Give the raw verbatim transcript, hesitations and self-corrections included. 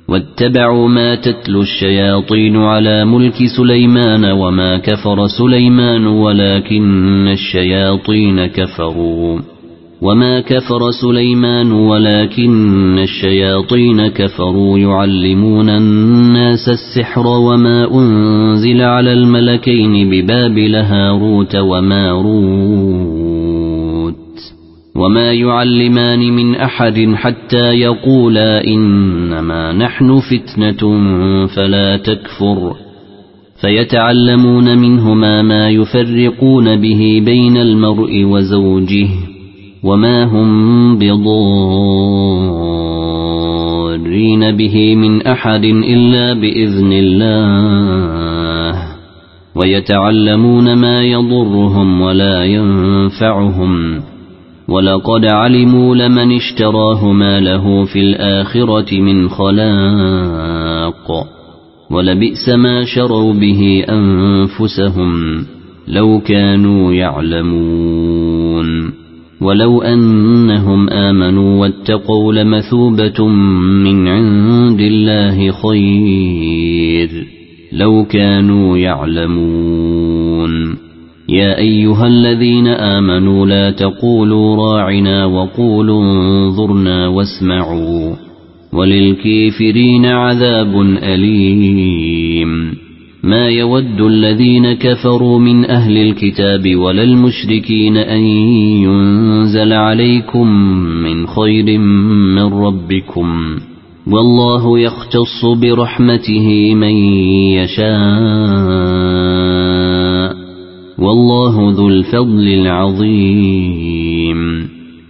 واتبعوا ما تتلو الشياطين على ملك سليمان وما كفر سليمان ولكن الشياطين كفروا وما كفر سليمان ولكن الشياطين كفروا يعلمون الناس السحر وما أنزل على الملكين ببابل هاروت وماروت وما يعلمان من أحد حتى يقولا إنما نحن فتنة فلا تكفر فيتعلمون منهما ما يفرقون به بين المرء وزوجه وما هم بضارين به من أحد إلا بإذن الله ويتعلمون ما يضرهم ولا ينفعهم ولقد علموا لمن اشتراه ما له في الآخرة من خلاق ولبئس ما شروا به أنفسهم لو كانوا يعلمون ولو أنهم آمنوا واتقوا لمثوبة من عند الله خير لو كانوا يعلمون يا أيها الذين آمنوا لا تقولوا راعنا وقولوا انظرنا واسمعوا وللكافرين عذاب أليم ما يود الذين كفروا من أهل الكتاب ولا المشركين أن ينزل عليكم من خير من ربكم والله يختص برحمته من يشاء والله ذو الفضل العظيم.